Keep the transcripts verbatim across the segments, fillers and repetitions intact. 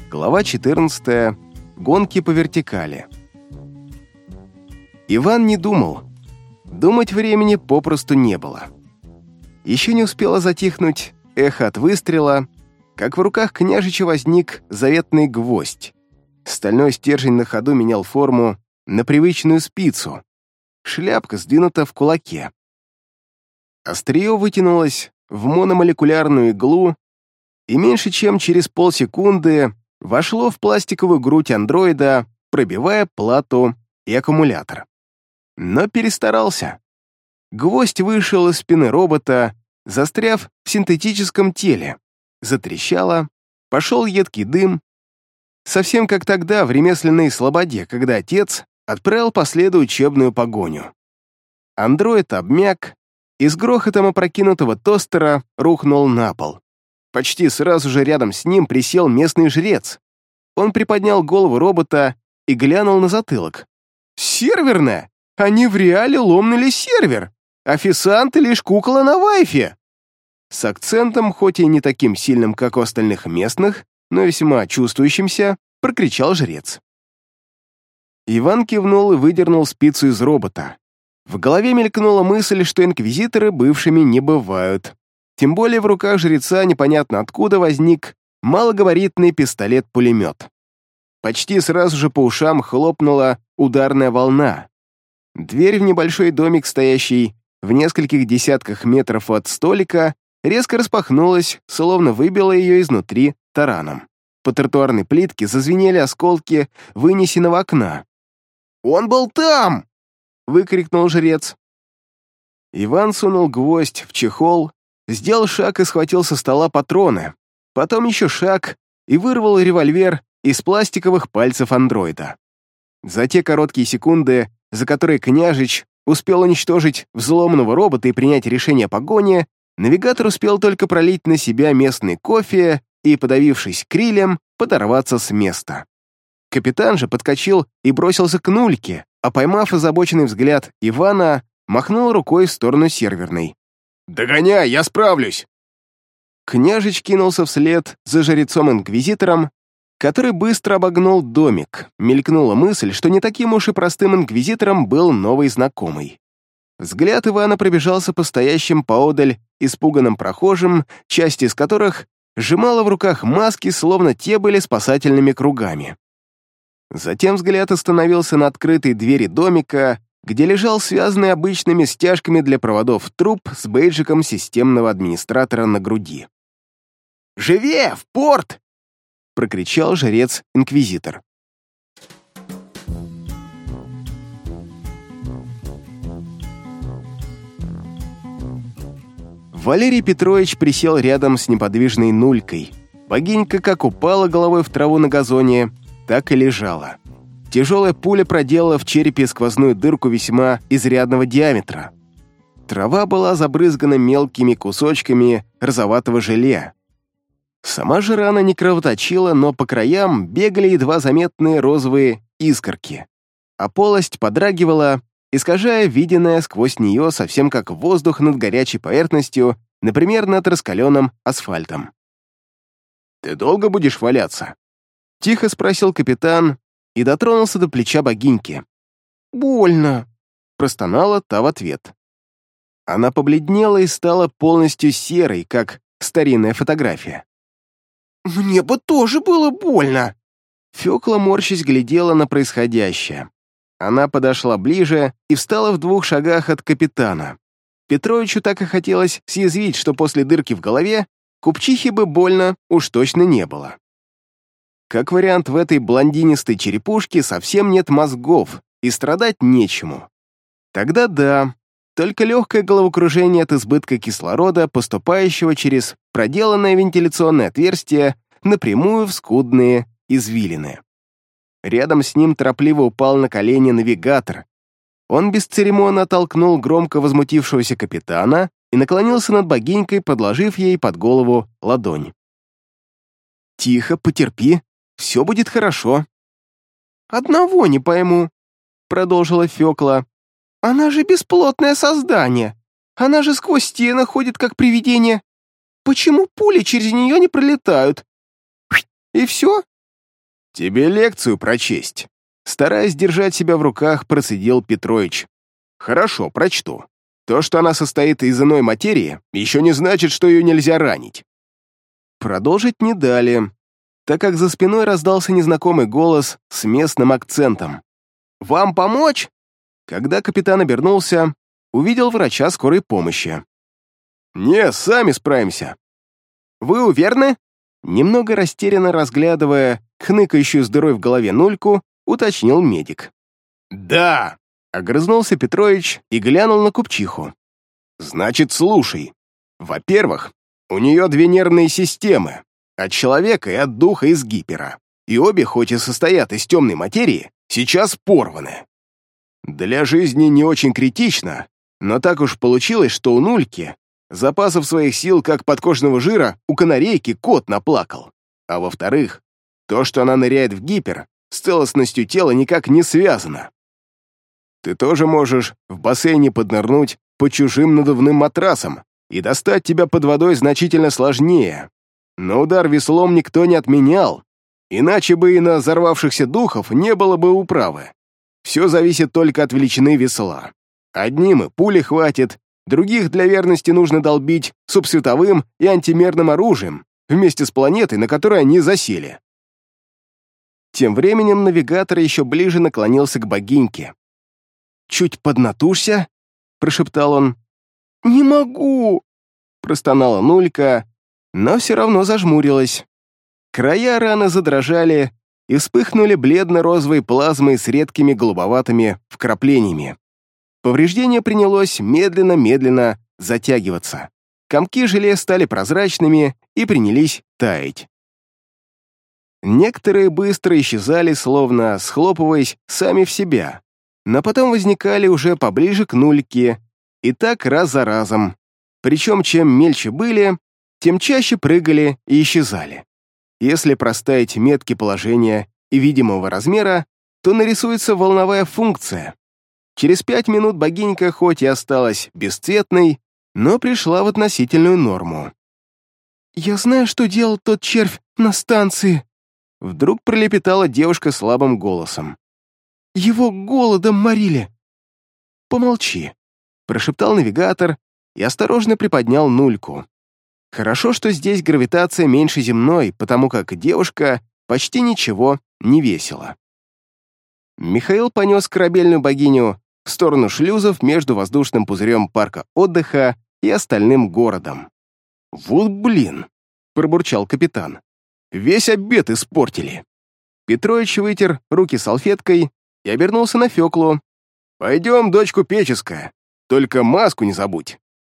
Глава четырнадцатая. Гонки по вертикали. Иван не думал. Думать времени попросту не было. Еще не успело затихнуть эхо от выстрела, как в руках княжича возник заветный гвоздь. Стальной стержень на ходу менял форму на привычную спицу. Шляпка сдвинута в кулаке. Острие вытянулось в мономолекулярную иглу и меньше чем через полсекунды вошло в пластиковую грудь андроида, пробивая плату и аккумулятор. Но перестарался. Гвоздь вышел из спины робота, застряв в синтетическом теле. Затрещало, пошел едкий дым, совсем как тогда в ремесленной слободе, когда отец отправил по следу учебную погоню. Андроид обмяк и с грохотом опрокинутого тостера рухнул на пол. Почти сразу же рядом с ним присел местный жрец. Он приподнял голову робота и глянул на затылок. «Серверная! Они в реале ломнули сервер! Официант лишь кукола на вайфе!» С акцентом, хоть и не таким сильным, как у остальных местных, но весьма чувствующимся, прокричал жрец. Иван кивнул и выдернул спицу из робота. В голове мелькнула мысль, что инквизиторы бывшими не бывают. Тем более в руках жреца непонятно откуда возник малогабаритный пистолет-пулемет. Почти сразу же по ушам хлопнула ударная волна. Дверь в небольшой домик, стоящий в нескольких десятках метров от столика, резко распахнулась, словно выбила ее изнутри тараном. По тротуарной плитке зазвенели осколки вынесенного окна. «Он был там!» — выкрикнул жрец. Иван сунул гвоздь в чехол, сделал шаг и схватил со стола патроны, потом еще шаг и вырвал револьвер из пластиковых пальцев андроида. За те короткие секунды, за которые княжич успел уничтожить взломанного робота и принять решение о погоне, навигатор успел только пролить на себя местный кофе и, подавившись крилем, подорваться с места. Капитан же подскочил и бросился к нульке, а поймав озабоченный взгляд Ивана, махнул рукой в сторону серверной. «Догоняй, я справлюсь!» Княжич кинулся вслед за жрецом-инквизитором, который быстро обогнул домик. Мелькнула мысль, что не таким уж и простым инквизитором был новый знакомый. Взгляд Ивана пробежался по стоящим поодаль испуганным прохожим, часть из которых сжимала в руках маски, словно те были спасательными кругами. Затем взгляд остановился на открытой двери домика, где лежал связанный обычными стяжками для проводов труп с бейджиком системного администратора на груди. «Живее, в порт!» — прокричал жрец-инквизитор. Валерий Петрович присел рядом с неподвижной нулькой. Богинька как упала головой в траву на газоне, так и лежала. Тяжелая пуля проделала в черепе сквозную дырку весьма изрядного диаметра. Трава была забрызгана мелкими кусочками розоватого желе. Сама же рана не кровоточила, но по краям бегали едва заметные розовые искорки, а полость подрагивала, искажая виденное сквозь нее совсем как воздух над горячей поверхностью, например, над раскаленным асфальтом. «Ты долго будешь валяться?» — тихо спросил капитан и дотронулся до плеча богиньки. «Больно!» — простонала та в ответ. Она побледнела и стала полностью серой, как старинная фотография. «Мне бы тоже было больно!» Фёкла, морщись, глядела на происходящее. Она подошла ближе и встала в двух шагах от капитана. Петровичу так и хотелось съязвить, что после дырки в голове купчихе бы больно уж точно не было. Как вариант, в этой блондинистой черепушке совсем нет мозгов, и страдать нечему. Тогда да, только легкое головокружение от избытка кислорода, поступающего через проделанное вентиляционное отверстие напрямую в скудные извилины. Рядом с ним торопливо упал на колени навигатор. Он бесцеремонно оттолкнул громко возмутившегося капитана и наклонился над богинькой, подложив ей под голову ладонь. «Тихо, потерпи. Все будет хорошо». «Одного не пойму», — продолжила Фёкла. «Она же бесплотное создание. Она же сквозь стены ходит, как привидение. Почему пули через нее не пролетают? И все? Тебе лекцию прочесть. Стараясь держать себя в руках, процедил Петрович. Хорошо, прочту. То, что она состоит из иной материи, еще не значит, что ее нельзя ранить. Продолжить не дали, так как за спиной раздался незнакомый голос с местным акцентом. «Вам помочь?» Когда капитан обернулся, увидел врача скорой помощи. «Не, сами справимся». «Вы уверены?» Немного растерянно разглядывая хныкающую с дырой в голове нульку, уточнил медик. «Да!» — огрызнулся Петрович и глянул на купчиху. «Значит, слушай. Во-первых, у нее две нервные системы, от человека и от духа из гипера, и обе, хоть и состоят из темной материи, сейчас порваны. Для жизни не очень критично, но так уж получилось, что у нульки запасов своих сил, как подкожного жира, у канарейки кот наплакал. А во-вторых, то, что она ныряет в гипер, с целостностью тела никак не связано. Ты тоже можешь в бассейне поднырнуть по чужим надувным матрасам, и достать тебя под водой значительно сложнее. Но удар веслом никто не отменял, иначе бы и на взорвавшихся духов не было бы управы. Все зависит только от величины весла. Одним и пули хватит, других для верности нужно долбить субсветовым и антимерным оружием вместе с планетой, на которой они засели. Тем временем навигатор еще ближе наклонился к богиньке. «Чуть поднатужься», — прошептал он. «Не могу!» — простонала нулька, но все равно зажмурилась. Края раны задрожали и вспыхнули бледно-розовой плазмой с редкими голубоватыми вкраплениями. Повреждение принялось медленно-медленно затягиваться. Комки желе стали прозрачными и принялись таять. Некоторые быстро исчезали, словно схлопываясь сами в себя, но потом возникали уже поближе к нульке, и так раз за разом. Причем чем мельче были, тем чаще прыгали и исчезали. Если проставить метки положения и видимого размера, то нарисуется волновая функция. Через пять минут богинька хоть и осталась бесцветной, но пришла в относительную норму. «Я знаю, что делал тот червь на станции», — вдруг пролепетала девушка слабым голосом. «Его голодом морили». «Помолчи», — прошептал навигатор и осторожно приподнял нульку. Хорошо, что здесь гравитация меньше земной, потому как девушка почти ничего не весила. Михаил понес корабельную богиню в сторону шлюзов между воздушным пузырем парка отдыха и остальным городом. «Вот блин!» — пробурчал капитан. «Весь обед испортили!» Петрович вытер руки салфеткой и обернулся на Феклу. «Пойдем, дочь купеческая, только маску не забудь!»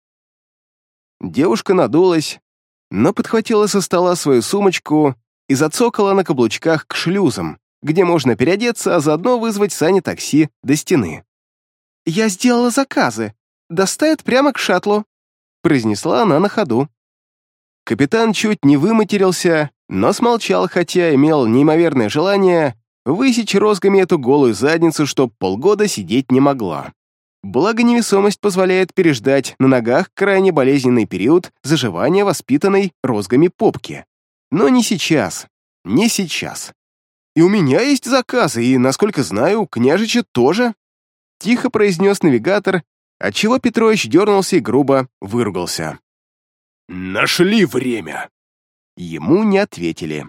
Девушка надулась, но подхватила со стола свою сумочку и зацокала на каблучках к шлюзам, где можно переодеться, а заодно вызвать сани-такси до стены. «Я сделала заказы. Доставят прямо к шаттлу», — произнесла она на ходу. Капитан чуть не выматерился, но смолчал, хотя имел неимоверное желание высечь розгами эту голую задницу, чтоб полгода сидеть не могла. Благо невесомость позволяет переждать на ногах крайне болезненный период заживания воспитанной розгами попки. Но не сейчас, не сейчас. «И у меня есть заказы, и, насколько знаю, у княжича тоже», — тихо произнес навигатор, отчего Петрович дернулся и грубо выругался. «Нашли время!» Ему не ответили.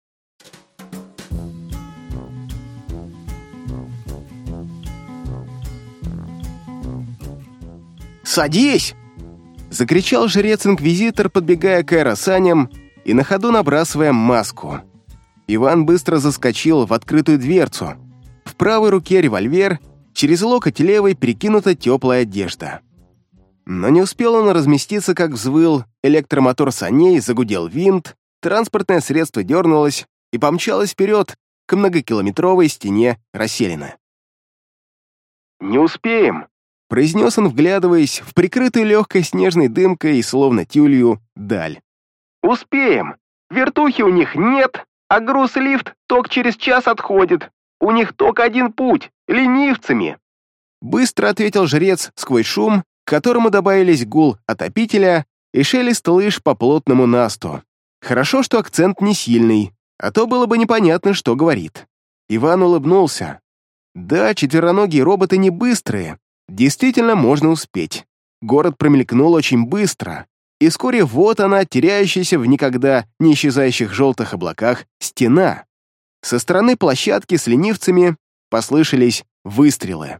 «Садись!» — закричал жрец-инквизитор, подбегая к аэросаням и на ходу набрасывая маску. Иван быстро заскочил в открытую дверцу. В правой руке револьвер, через локоть левой перекинута теплая одежда. Но не успел он разместиться, как взвыл электромотор саней, загудел винт, транспортное средство дернулось и помчалось вперед к многокилометровой стене расселины. «Не успеем!» — произнес он, вглядываясь в прикрытую легкой снежной дымкой и словно тюлью даль. «Успеем! Вертухи у них нет, а груз-лифт только через час отходит. У них только один путь — ленивцами!» Быстро ответил жрец сквозь шум, к которому добавились гул отопителя и шелест лыж по плотному насту. Хорошо, что акцент не сильный, А то было бы непонятно, что говорит. Иван улыбнулся. Да, четвероногие роботы не быстрые. Действительно, можно успеть. Город промелькнул очень быстро, и вскоре вот она, теряющаяся в никогда не исчезающих желтых облаках, стена. Со стороны площадки с ленивцами послышались выстрелы.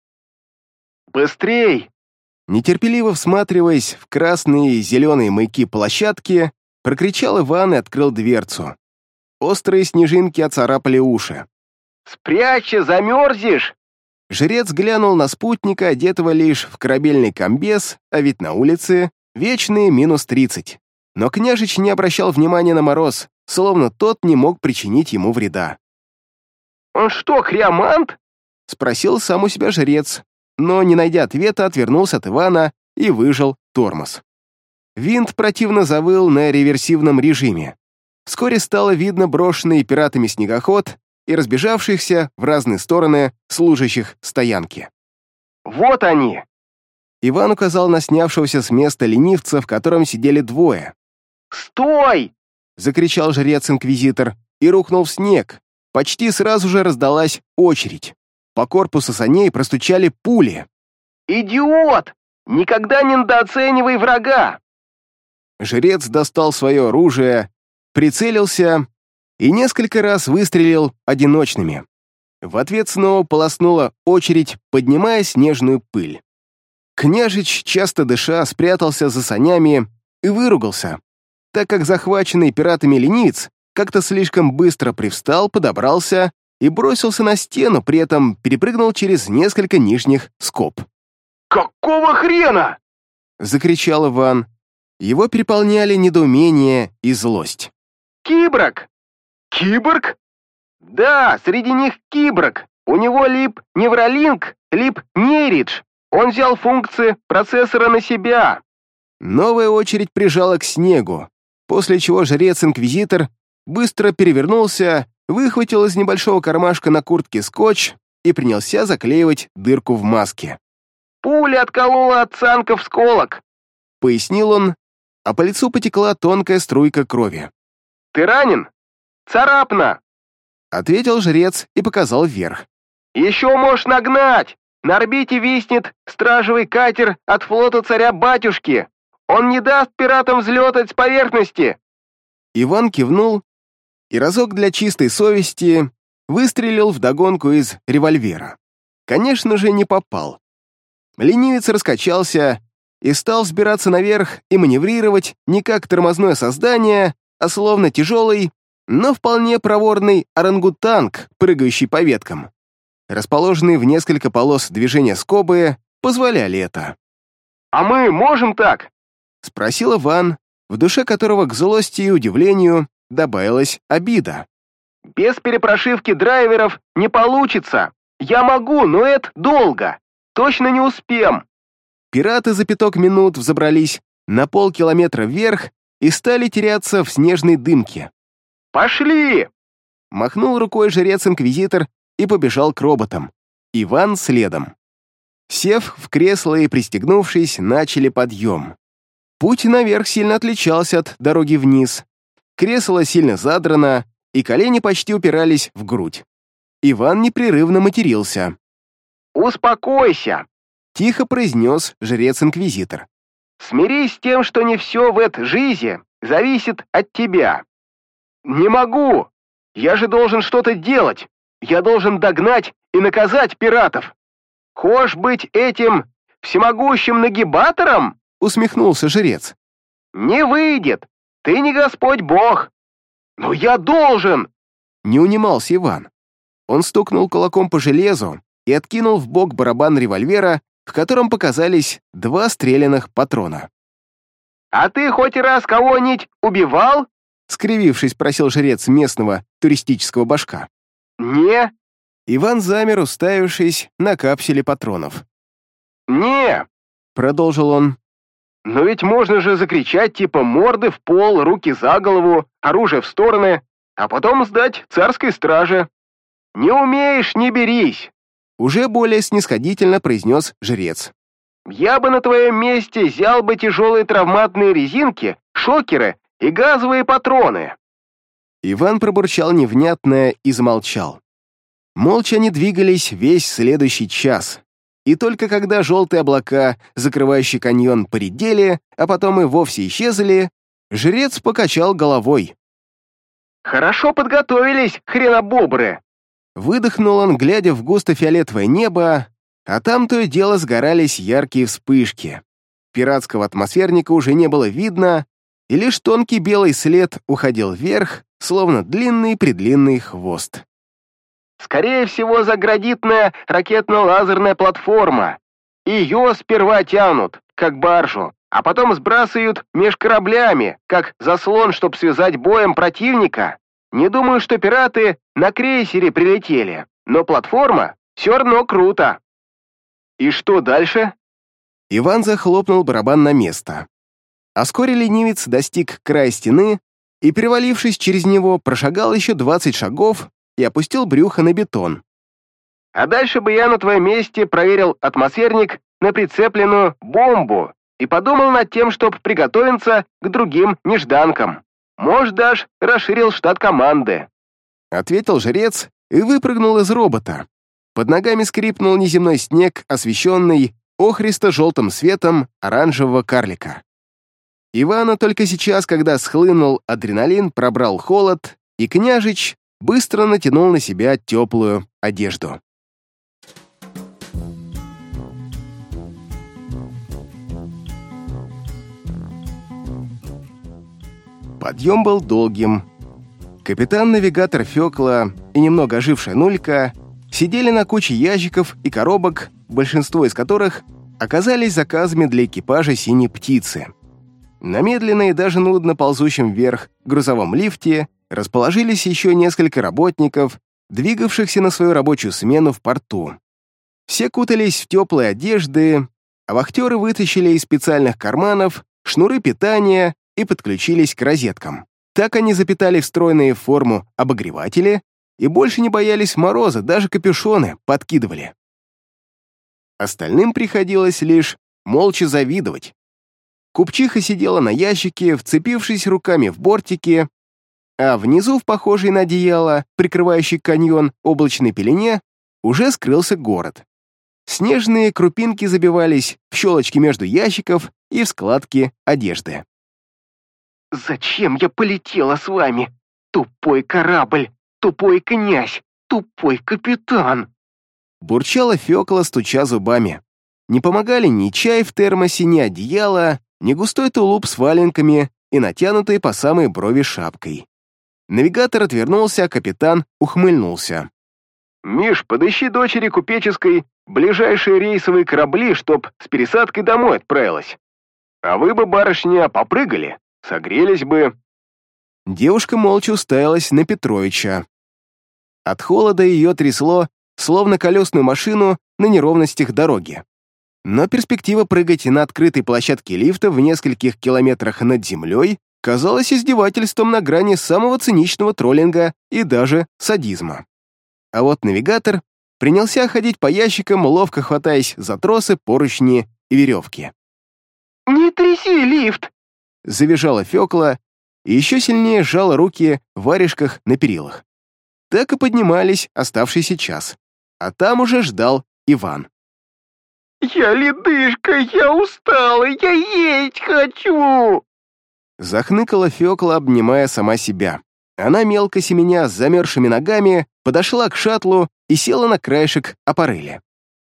«Быстрей!» Нетерпеливо всматриваясь в красные и зеленые маяки площадки, прокричал Иван и открыл дверцу. Острые снежинки оцарапали уши. «Спрячься, замерзнешь!» Жрец глянул на спутника, одетого лишь в корабельный комбез, а ведь на улице вечные минус тридцать. Но княжич не обращал внимания на мороз, словно тот не мог причинить ему вреда. «Он что, хриомант?» — спросил сам у себя жрец, но, не найдя ответа, отвернулся от Ивана и выжал тормоз. Винт противно завыл на реверсивном режиме. Вскоре стало видно брошенный пиратами снегоход и разбежавшихся в разные стороны служащих стоянки. «Вот они!» Иван указал на снявшегося с места ленивца, в котором сидели двое. «Стой!» — закричал жрец-инквизитор и рухнул в снег. Почти сразу же раздалась очередь. По корпусу саней простучали пули. «Идиот! Никогда не недооценивай врага!» Жрец достал свое оружие, прицелился и несколько раз выстрелил одиночными. В ответ снова полоснула очередь, поднимая снежную пыль. Княжич, часто дыша, спрятался за санями и выругался, так как захваченный пиратами ленивец как-то слишком быстро привстал, подобрался и бросился на стену, при этом перепрыгнул через несколько нижних скоб. «Какого хрена?» — закричал Иван. Его переполняли недоумение и злость. «Киборг!» «Киборг?» «Да, среди них киборг. У него лип невролинк, лип нейридж. Он взял функции процессора на себя». Новая очередь прижала к снегу, после чего жрец-инквизитор быстро перевернулся, выхватил из небольшого кармашка на куртке скотч и принялся заклеивать дырку в маске. «Пуля отколола от цанков сколок», — пояснил он, а по лицу потекла тонкая струйка крови. «Ты ранен? Царапна!» — ответил жрец и показал вверх. «Еще можешь нагнать! На орбите виснет стражевый катер от флота царя-батюшки! Он не даст пиратам взлетать с поверхности!» Иван кивнул и разок для чистой совести выстрелил вдогонку из револьвера. Конечно же, не попал. Ленивец раскачался и стал взбираться наверх и маневрировать не как тормозное создание, а словно тяжелый, но вполне проворный орангутанг, прыгающий по веткам. Расположенные в несколько полос движения скобы позволяли это. «А мы можем так?» — спросил Иван, в душе которого к злости и удивлению добавилась обида. «Без перепрошивки драйверов не получится. Я могу, но это долго. Точно не успеем». Пираты за пяток минут взобрались на полкилометра вверх и стали теряться в снежной дымке. «Пошли!» Махнул рукой жрец-инквизитор и побежал к роботам. Иван следом. Сев в кресло и пристегнувшись, начали подъем. Путь наверх сильно отличался от дороги вниз. Кресло сильно задрано, и колени почти упирались в грудь. Иван непрерывно матерился. «Успокойся!» — тихо произнес жрец-инквизитор. «Смирись с тем, что не все в этой жизни зависит от тебя. Не могу! Я же должен что-то делать! Я должен догнать и наказать пиратов! Хочешь быть этим всемогущим нагибатором?» — усмехнулся жрец. «Не выйдет! Ты не Господь Бог! Но я должен!» Не унимался Иван. Он стукнул кулаком по железу и откинул в бок барабан револьвера, в котором показались два стрелянных патрона. «А ты хоть раз кого-нибудь убивал?» — скривившись, просил жрец местного туристического башка. «Не». Иван замер, уставившись на капсуле патронов. «Не», — продолжил он. «Но ведь можно же закричать типа морды в пол, руки за голову, оружие в стороны, а потом сдать царской страже. Не умеешь — не берись», — уже более снисходительно произнес жрец. «Я бы на твоем месте взял бы тяжелые травматные резинки, шокеры и газовые патроны». Иван пробурчал невнятное и замолчал. Молча они двигались весь следующий час, и только когда желтые облака, закрывающие каньон, поредели, а потом и вовсе исчезли, жрец покачал головой. «Хорошо подготовились, хренобобры!» Выдохнул он, глядя в густо-фиолетовое небо, а там то и дело сгорались яркие вспышки. Пиратского атмосферника уже не было видно, и лишь тонкий белый след уходил вверх, словно длинный-предлинный хвост. «Скорее всего, заградитная ракетно-лазерная платформа. Ее сперва тянут, как баржу, а потом сбрасывают меж кораблями, как заслон, чтобы связать боем противника. Не думаю, что пираты на крейсере прилетели, но платформа все равно круто». «И что дальше?» Иван захлопнул барабан на место. А вскоре ленивец достиг края стены и, перевалившись через него, прошагал еще двадцать шагов и опустил брюхо на бетон. «А дальше бы я на твоем месте проверил атмосферник на прицепленную бомбу и подумал над тем, чтобы приготовиться к другим нежданкам. Может, даже расширил штат команды», — ответил жрец и выпрыгнул из робота. Под ногами скрипнул неземной снег, освещенный охристо-желтым светом оранжевого карлика. Ивана только сейчас, когда схлынул адреналин, пробрал холод, и княжич быстро натянул на себя теплую одежду. Подъем был долгим. Капитан-навигатор Фёкла и немного ожившая Нулька сидели на куче ящиков и коробок, большинство из которых оказались заказами для экипажа «Синей птицы». На медленно и даже нудно ползущем вверх грузовом лифте расположились еще несколько работников, двигавшихся на свою рабочую смену в порту. Все кутались в теплые одежды, а вахтеры вытащили из специальных карманов шнуры питания и подключились к розеткам. Так они запитали встроенные в форму обогреватели и больше не боялись мороза, даже капюшоны подкидывали. Остальным приходилось лишь молча завидовать. Купчиха сидела на ящике, вцепившись руками в бортики, а внизу, в похожей на одеяло, прикрывающей каньон облачной пелене, уже скрылся город. Снежные крупинки забивались в щелочки между ящиков и в складки одежды. «Зачем я полетела с вами? Тупой корабль, тупой князь, тупой капитан!» Бурчала Фёкла, стуча зубами. Не помогали ни чай в термосе, ни одеяло, ни густой тулуп с валенками и натянутой по самой брови шапкой. Навигатор отвернулся, а капитан ухмыльнулся. «Миш, подыщи дочери купеческой ближайшие рейсовые корабли, чтоб с пересадкой домой отправилась. А вы бы, барышня, попрыгали, согрелись бы». Девушка молча уставилась на Петровича. От холода ее трясло, словно колесную машину на неровностях дороги. Но перспектива прыгать на открытой площадке лифта в нескольких километрах над землей казалась издевательством на грани самого циничного троллинга и даже садизма. А вот навигатор принялся ходить по ящикам, ловко хватаясь за тросы, поручни и веревки. «Не тряси лифт!» — завизжала Фёкла и еще сильнее сжала руки в варежках на перилах. Так и поднимались оставшийся час, а там уже ждал Иван. «Я ледышка, я устала, я есть хочу!» Захныкала Фёкла, обнимая сама себя. Она, мелко семеня с замерзшими ногами, подошла к шаттлу и села на краешек аппарели.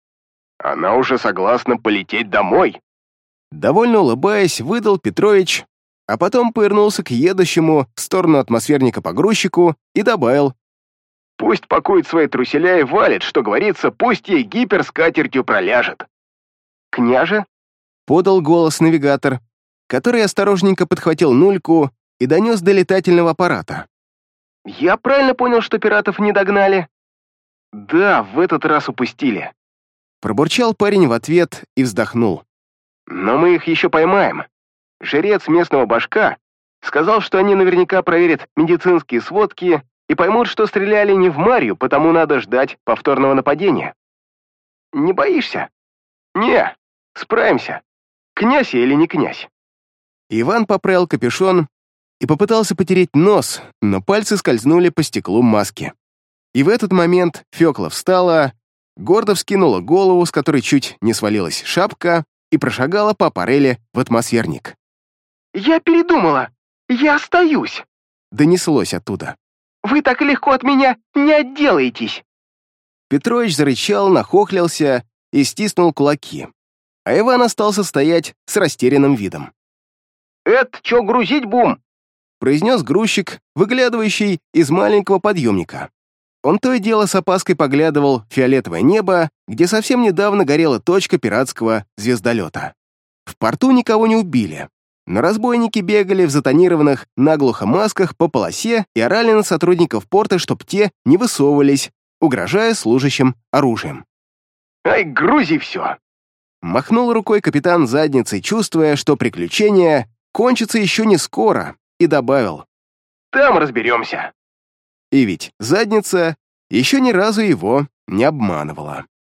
«Она уже согласна полететь домой!» Довольно улыбаясь, выдал Петрович, а потом повернулся к едущему в сторону атмосферника погрузчику и добавил: «Пусть пакует свои труселя и валит, что говорится, пусть ей гипер с катертью проляжет». «Княже?» — подал голос навигатор, который осторожненько подхватил Нульку и донес до летательного аппарата. «Я правильно понял, что пиратов не догнали?» «Да, в этот раз упустили». Пробурчал парень в ответ и вздохнул. «Но мы их еще поймаем. Жрец местного башка сказал, что они наверняка проверят медицинские сводки и поймут, что стреляли не в Марью, потому надо ждать повторного нападения. Не боишься?» «Не, справимся. Князь я или не князь?» Иван поправил капюшон и попытался потереть нос, но пальцы скользнули по стеклу маски. И в этот момент Фёкла встала, гордо вскинула голову, с которой чуть не свалилась шапка, и прошагала по аппарели в атмосферник. «Я передумала! Я остаюсь!» — донеслось оттуда. «Вы так легко от меня не отделаетесь!» Петрович зарычал, нахохлился и стиснул кулаки, а Иван остался стоять с растерянным видом. «Это чё грузить бум?» — произнес грузчик, выглядывающий из маленького подъемника. Он то и дело с опаской поглядывал в фиолетовое небо, где совсем недавно горела точка пиратского звездолета. В порту никого не убили, но разбойники бегали в затонированных наглухо масках по полосе и орали на сотрудников порта, чтоб те не высовывались, угрожая служащим оружием. «Ай, грузи все!» Махнул рукой капитан задницей, чувствуя, что приключение кончится еще не скоро, и добавил: «Там разберемся». И ведь задница еще ни разу его не обманывала.